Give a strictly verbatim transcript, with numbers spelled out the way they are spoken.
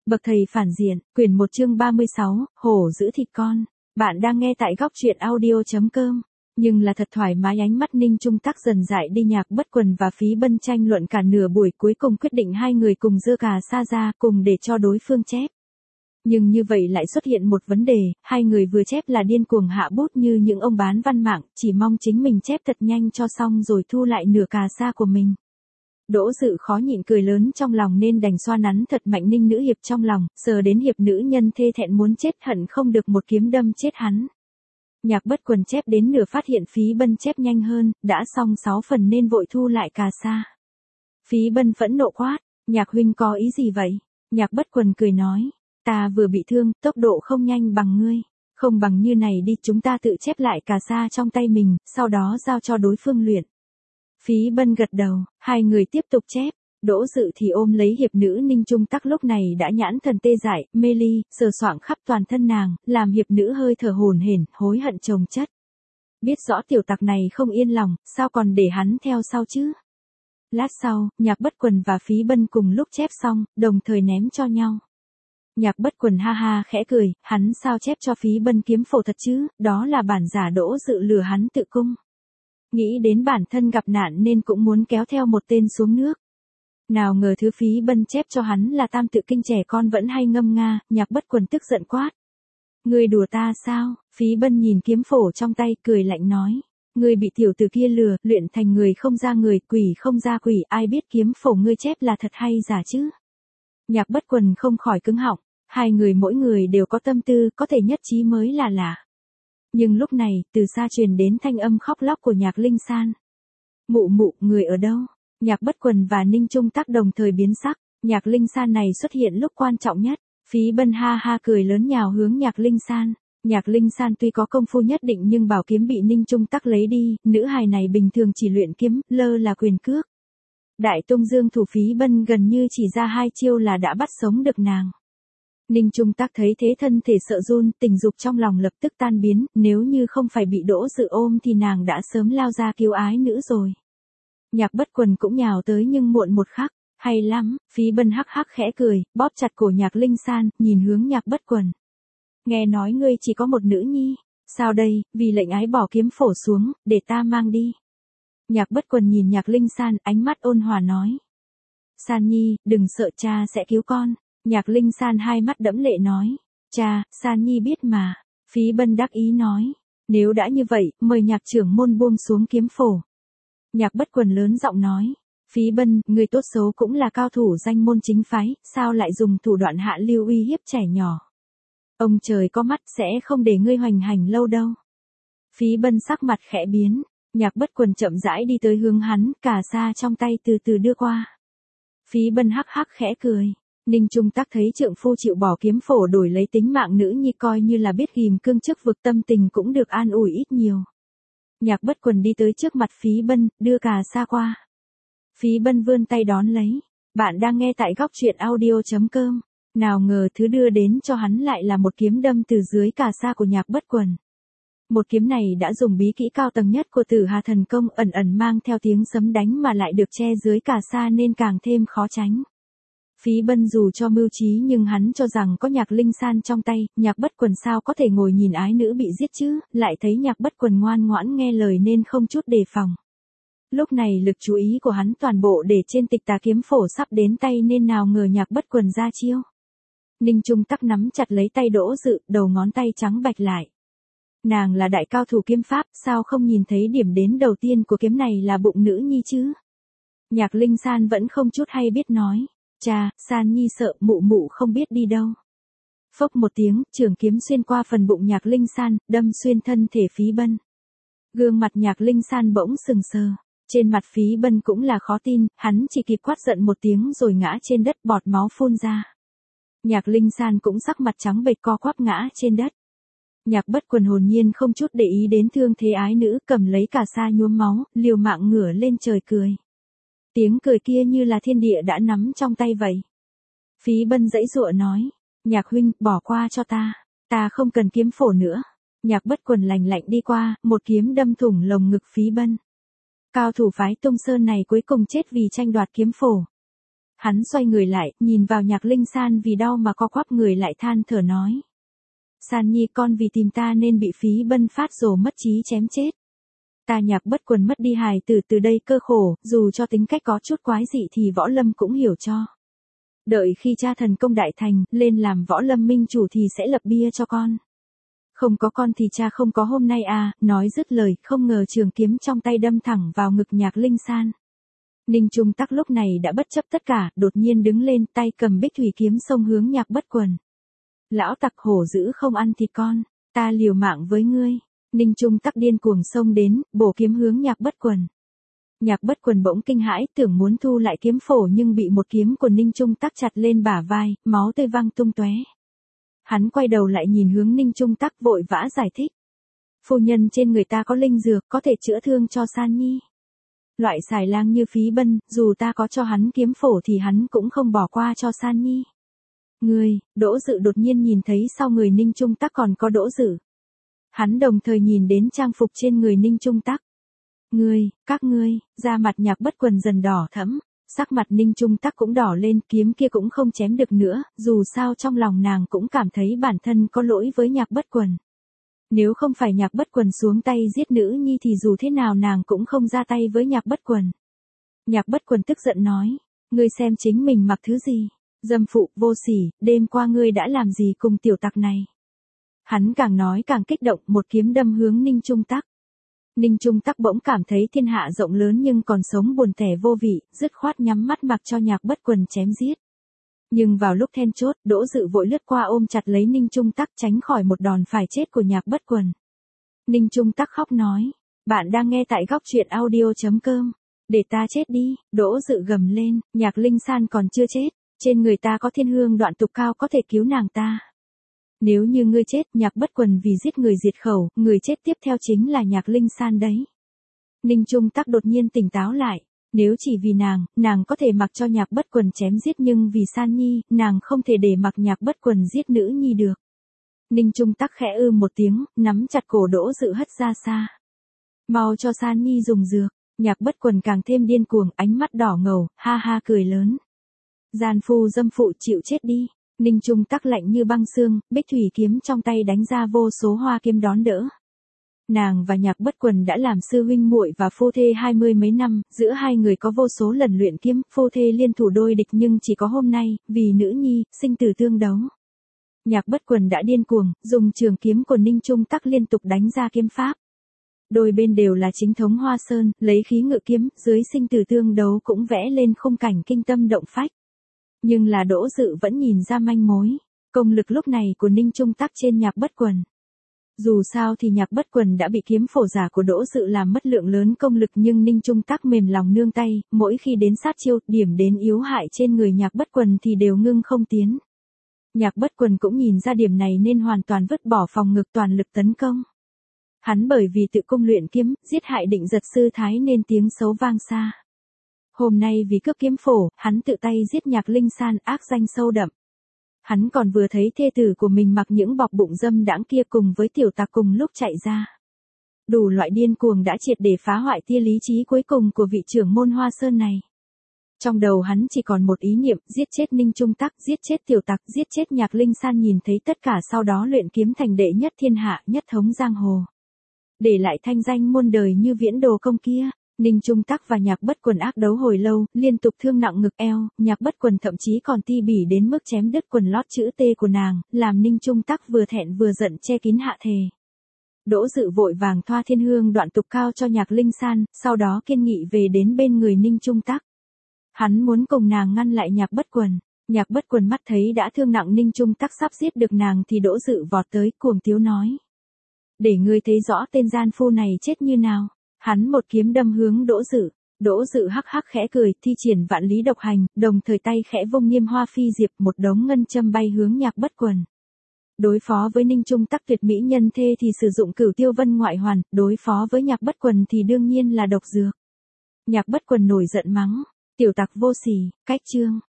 Bậc thầy phản diện, quyển một chương ba mươi sáu, hổ giữ thịt con. Bạn đang nghe tại góc truyện audio chấm com. Nhưng là thật thoải mái, ánh mắt Ninh Trung Tắc dần dại đi. Nhạc Bất Quần và Phí Bân tranh luận cả nửa buổi, cuối cùng quyết định hai người cùng giơ cà sa ra, cùng để cho đối phương chép. Nhưng như vậy lại xuất hiện một vấn đề, hai người vừa chép là điên cuồng hạ bút như những ông bán văn mạng, chỉ mong chính mình chép thật nhanh cho xong rồi thu lại nửa cà sa của mình. Đỗ Dự khó nhịn cười lớn trong lòng nên đành xoa nắn thật mạnh Ninh nữ hiệp trong lòng, sờ đến hiệp nữ nhân thê thẹn muốn chết, hận không được một kiếm đâm chết hắn. Nhạc Bất Quần chép đến nửa phát hiện Phí Bân chép nhanh hơn, đã xong sáu phần nên vội thu lại cà sa. Phí Bân phẫn nộ quát, Nhạc huynh có ý gì vậy? Nhạc Bất Quần cười nói, ta vừa bị thương, tốc độ không nhanh bằng ngươi. Không bằng như này đi, chúng ta tự chép lại cà sa trong tay mình, sau đó giao cho đối phương luyện. Phí Bân gật đầu, hai người tiếp tục chép. Đỗ Dự thì ôm lấy hiệp nữ Ninh Trung Tắc lúc này đã nhãn thần tê dại, mê ly, sờ soạng khắp toàn thân nàng, làm hiệp nữ hơi thở hổn hển, hối hận chồng chất. Biết rõ tiểu tặc này không yên lòng, sao còn để hắn theo sau chứ? Lát sau, Nhạc Bất Quần và Phí Bân cùng lúc chép xong, đồng thời ném cho nhau. Nhạc Bất Quần ha ha khẽ cười, hắn sao chép cho Phí Bân kiếm phổ thật chứ, đó là bản giả. Đỗ Dự lừa hắn tự cung. Nghĩ đến bản thân gặp nạn nên cũng muốn kéo theo một tên xuống nước. Nào ngờ thứ Phí Bân chép cho hắn là tam tự kinh, trẻ con vẫn hay ngâm nga. Nhạc Bất Quần tức giận quát, ngươi đùa ta sao? Phí Bân nhìn kiếm phổ trong tay cười lạnh nói, ngươi bị tiểu tử kia lừa, luyện thành người không ra người, quỷ không ra quỷ, ai biết kiếm phổ ngươi chép là thật hay giả chứ? Nhạc Bất Quần không khỏi cứng họng, hai người mỗi người đều có tâm tư, có thể nhất trí mới là lạ. Nhưng lúc này, từ xa truyền đến thanh âm khóc lóc của Nhạc Linh San. Mụ mụ, người ở đâu? Nhạc Bất Quần và Ninh Trung Tắc đồng thời biến sắc, Nhạc Linh San này xuất hiện lúc quan trọng nhất. Phí Bân ha ha cười lớn nhào hướng Nhạc Linh San. Nhạc Linh San tuy có công phu nhất định nhưng bảo kiếm bị Ninh Trung Tắc lấy đi, nữ hài này bình thường chỉ luyện kiếm, lơ là quyền cước. Đại tung dương thủ Phí Bân gần như chỉ ra hai chiêu là đã bắt sống được nàng. Ninh Trung Tắc thấy thế thân thể sợ run, tình dục trong lòng lập tức tan biến, nếu như không phải bị Đỗ Dự ôm thì nàng đã sớm lao ra cứu ái nữ rồi. Nhạc Bất Quần cũng nhào tới nhưng muộn một khắc, hay lắm, Phí Bân hắc hắc khẽ cười, bóp chặt cổ Nhạc Linh San, nhìn hướng Nhạc Bất Quần. Nghe nói ngươi chỉ có một nữ nhi, sao đây, vì lệnh ái bỏ kiếm phổ xuống, để ta mang đi. Nhạc Bất Quần nhìn Nhạc Linh San, ánh mắt ôn hòa nói. San nhi, đừng sợ, cha sẽ cứu con. Nhạc Linh San hai mắt đẫm lệ nói, cha, San nhi biết mà. Phí Bân đắc ý nói, nếu đã như vậy, mời Nhạc trưởng môn buông xuống kiếm phổ. Nhạc Bất Quần lớn giọng nói, Phí Bân, người tốt xấu cũng là cao thủ danh môn chính phái, sao lại dùng thủ đoạn hạ lưu uy hiếp trẻ nhỏ? Ông trời có mắt sẽ không để ngươi hoành hành lâu đâu. Phí Bân sắc mặt khẽ biến, Nhạc Bất Quần chậm rãi đi tới hướng hắn, cà sa trong tay từ từ đưa qua. Phí Bân hắc hắc khẽ cười. Ninh Trung Tắc thấy trượng phu chịu bỏ kiếm phổ đổi lấy tính mạng nữ nhi, coi như là biết ghim cương chức vực, tâm tình cũng được an ủi ít nhiều. Nhạc Bất Quần đi tới trước mặt Phí Bân, đưa cà sa qua. Phí Bân vươn tay đón lấy. Bạn đang nghe tại góc truyện audio chấm com. Nào ngờ thứ đưa đến cho hắn lại là một kiếm đâm từ dưới cà sa của Nhạc Bất Quần. Một kiếm này đã dùng bí kỹ cao tầng nhất của Tử Hà thần công, ẩn ẩn mang theo tiếng sấm đánh mà lại được che dưới cà sa nên càng thêm khó tránh. Phí Bân dù cho mưu trí nhưng hắn cho rằng có Nhạc Linh San trong tay, Nhạc Bất Quần sao có thể ngồi nhìn ái nữ bị giết chứ, lại thấy Nhạc Bất Quần ngoan ngoãn nghe lời nên không chút đề phòng. Lúc này lực chú ý của hắn toàn bộ để trên tịch tà kiếm phổ sắp đến tay nên nào ngờ Nhạc Bất Quần ra chiêu. Ninh Trung Tắc nắm chặt lấy tay Đỗ Dự, đầu ngón tay trắng bạch lại. Nàng là đại cao thủ kiếm pháp, sao không nhìn thấy điểm đến đầu tiên của kiếm này là bụng nữ nhi chứ? Nhạc Linh San vẫn không chút hay biết nói. Cha, San nhi sợ, mụ mụ không biết đi đâu. Phốc một tiếng, trường kiếm xuyên qua phần bụng Nhạc Linh San, đâm xuyên thân thể Phí Bân. Gương mặt Nhạc Linh San bỗng sừng sờ. Trên mặt Phí Bân cũng là khó tin, hắn chỉ kịp quát giận một tiếng rồi ngã trên đất, bọt máu phun ra. Nhạc Linh San cũng sắc mặt trắng bệch co quắp ngã trên đất. Nhạc Bất Quần hồn nhiên không chút để ý đến thương thế ái nữ, cầm lấy cà sa nhuốm máu, liều mạng ngửa lên trời cười. Tiếng cười kia như là thiên địa đã nắm trong tay vậy. Phí Bân giãy giụa nói, Nhạc huynh, bỏ qua cho ta, ta không cần kiếm phổ nữa. Nhạc Bất Quần lành lạnh đi qua, một kiếm đâm thủng lồng ngực Phí Bân. Cao thủ phái Tung Sơn này cuối cùng chết vì tranh đoạt kiếm phổ. Hắn xoay người lại, nhìn vào Nhạc Linh San vì đau mà co quắp người lại than thở nói. San Nhi con vì tìm ta nên bị Phí Bân phát rồ mất trí chém chết. Ta Nhạc Bất Quần mất đi hài tử từ đây cơ khổ, dù cho tính cách có chút quái dị thì Võ Lâm cũng hiểu cho. Đợi khi cha thần công đại thành, lên làm Võ Lâm minh chủ thì sẽ lập bia cho con. Không có con thì cha không có hôm nay à, nói dứt lời, không ngờ trường kiếm trong tay đâm thẳng vào ngực Nhạc Linh San. Ninh Trung Tắc lúc này đã bất chấp tất cả, đột nhiên đứng lên, tay cầm bích thủy kiếm xông hướng Nhạc Bất Quần. Lão tặc hổ dữ không ăn thịt con, ta liều mạng với ngươi. Ninh Trung Tắc điên cuồng xông đến, bổ kiếm hướng Nhạc Bất Quần. Nhạc Bất Quần bỗng kinh hãi, tưởng muốn thu lại kiếm phổ nhưng bị một kiếm của Ninh Trung Tắc chặt lên bả vai, máu tươi văng tung tóe. Hắn quay đầu lại nhìn hướng Ninh Trung Tắc vội vã giải thích. Phu nhân trên người ta có linh dược, có thể chữa thương cho San Nhi. Loại xài lang như Phí Bân, dù ta có cho hắn kiếm phổ thì hắn cũng không bỏ qua cho San Nhi. Ngươi, Đỗ Dự đột nhiên nhìn thấy sau người Ninh Trung Tắc còn có Đỗ Dự. Hắn đồng thời nhìn đến trang phục trên người Ninh Trung Tắc. Ngươi, các ngươi, da mặt Nhạc Bất Quần dần đỏ thẫm, sắc mặt Ninh Trung Tắc cũng đỏ lên, kiếm kia cũng không chém được nữa, dù sao trong lòng nàng cũng cảm thấy bản thân có lỗi với Nhạc Bất Quần. Nếu không phải Nhạc Bất Quần xuống tay giết nữ nhi thì dù thế nào nàng cũng không ra tay với Nhạc Bất Quần. Nhạc Bất Quần tức giận nói, ngươi xem chính mình mặc thứ gì, dâm phụ, vô sỉ, đêm qua ngươi đã làm gì cùng tiểu tặc này. Hắn càng nói càng kích động, một kiếm đâm hướng Ninh Trung Tắc. Ninh Trung Tắc bỗng cảm thấy thiên hạ rộng lớn nhưng còn sống buồn tẻ vô vị, dứt khoát nhắm mắt mặc cho Nhạc Bất Quần chém giết. Nhưng vào lúc then chốt, Đỗ Dự vội lướt qua ôm chặt lấy Ninh Trung Tắc tránh khỏi một đòn phải chết của Nhạc Bất Quần. Ninh Trung Tắc khóc nói, bạn đang nghe tại góc truyện audio chấm com. Để ta chết đi, Đỗ Dự gầm lên, Nhạc Linh San còn chưa chết, trên người ta có thiên hương đoạn tục cao có thể cứu nàng ta. Nếu như ngươi chết, Nhạc Bất Quần vì giết người diệt khẩu, người chết tiếp theo chính là Nhạc Linh San đấy. Ninh Trung Tắc đột nhiên tỉnh táo lại, nếu chỉ vì nàng, nàng có thể mặc cho Nhạc Bất Quần chém giết nhưng vì San Nhi, nàng không thể để mặc Nhạc Bất Quần giết nữ nhi được. Ninh Trung Tắc khẽ ư một tiếng, nắm chặt cổ Đỗ Dự hất ra xa. Mau cho San Nhi dùng dược, Nhạc Bất Quần càng thêm điên cuồng, ánh mắt đỏ ngầu, ha ha cười lớn. Gian phu dâm phụ chịu chết đi. Ninh Trung Tắc lạnh như băng xương, bích thủy kiếm trong tay đánh ra vô số hoa kiếm đón đỡ. Nàng và Nhạc Bất Quần đã làm sư huynh muội và phu thê hai mươi mấy năm, giữa hai người có vô số lần luyện kiếm, phu thê liên thủ đôi địch nhưng chỉ có hôm nay, vì nữ nhi, sinh tử tương đấu. Nhạc Bất Quần đã điên cuồng, dùng trường kiếm của Ninh Trung Tắc liên tục đánh ra kiếm pháp. Đôi bên đều là chính thống Hoa Sơn, lấy khí ngự kiếm, dưới sinh tử tương đấu cũng vẽ lên khung cảnh kinh tâm động phách. Nhưng là Đỗ Dự vẫn nhìn ra manh mối, công lực lúc này của Ninh Trung Tắc trên Nhạc Bất Quần. Dù sao thì Nhạc Bất Quần đã bị kiếm phổ giả của Đỗ Dự làm mất lượng lớn công lực nhưng Ninh Trung Tắc mềm lòng nương tay, mỗi khi đến sát chiêu, điểm đến yếu hại trên người Nhạc Bất Quần thì đều ngưng không tiến. Nhạc Bất Quần cũng nhìn ra điểm này nên hoàn toàn vứt bỏ phòng ngực toàn lực tấn công. Hắn bởi vì tự cung luyện kiếm, giết hại Định Giật sư thái nên tiếng xấu vang xa. Hôm nay vì cướp kiếm phổ, hắn tự tay giết Nhạc Linh San, ác danh sâu đậm. Hắn còn vừa thấy thê tử của mình mặc những bọc bụng dâm đãng kia cùng với tiểu tặc cùng lúc chạy ra. Đủ loại điên cuồng đã triệt để phá hoại tia lý trí cuối cùng của vị trưởng môn Hoa Sơn này. Trong đầu hắn chỉ còn một ý niệm, giết chết Ninh Trung Tắc, giết chết tiểu tặc, giết chết Nhạc Linh San, nhìn thấy tất cả sau đó luyện kiếm thành đệ nhất thiên hạ, nhất thống giang hồ. Để lại thanh danh muôn đời như Viễn Đồ Công kia. Ninh Trung Tắc và Nhạc Bất Quần ác đấu hồi lâu, liên tục thương nặng ngực eo, Nhạc Bất Quần thậm chí còn ti bỉ đến mức chém đứt quần lót chữ T của nàng, làm Ninh Trung Tắc vừa thẹn vừa giận che kín hạ thề. Đỗ Dự vội vàng thoa thiên hương đoạn tục cao cho Nhạc Linh San, sau đó kiên nghị về đến bên người Ninh Trung Tắc. Hắn muốn cùng nàng ngăn lại Nhạc Bất Quần. Nhạc Bất Quần mắt thấy đã thương nặng Ninh Trung Tắc sắp giết được nàng thì Đỗ Dự vọt tới cuồng tiếu nói. Để ngươi thấy rõ tên gian phu này chết như nào. Hắn một kiếm đâm hướng Đỗ Dự. Đỗ Dự hắc hắc khẽ cười, thi triển vạn lý độc hành, đồng thời tay khẽ vung Niêm Hoa Phi Diệp, một đống ngân châm bay hướng Nhạc Bất Quần. Đối phó với Ninh Trung Tắc tuyệt mỹ nhân thê thì sử dụng Cửu Tiêu Vân ngoại hoàn, đối phó với Nhạc Bất Quần thì đương nhiên là độc dược. Nhạc Bất Quần nổi giận mắng, tiểu tặc vô sỉ, cách chương.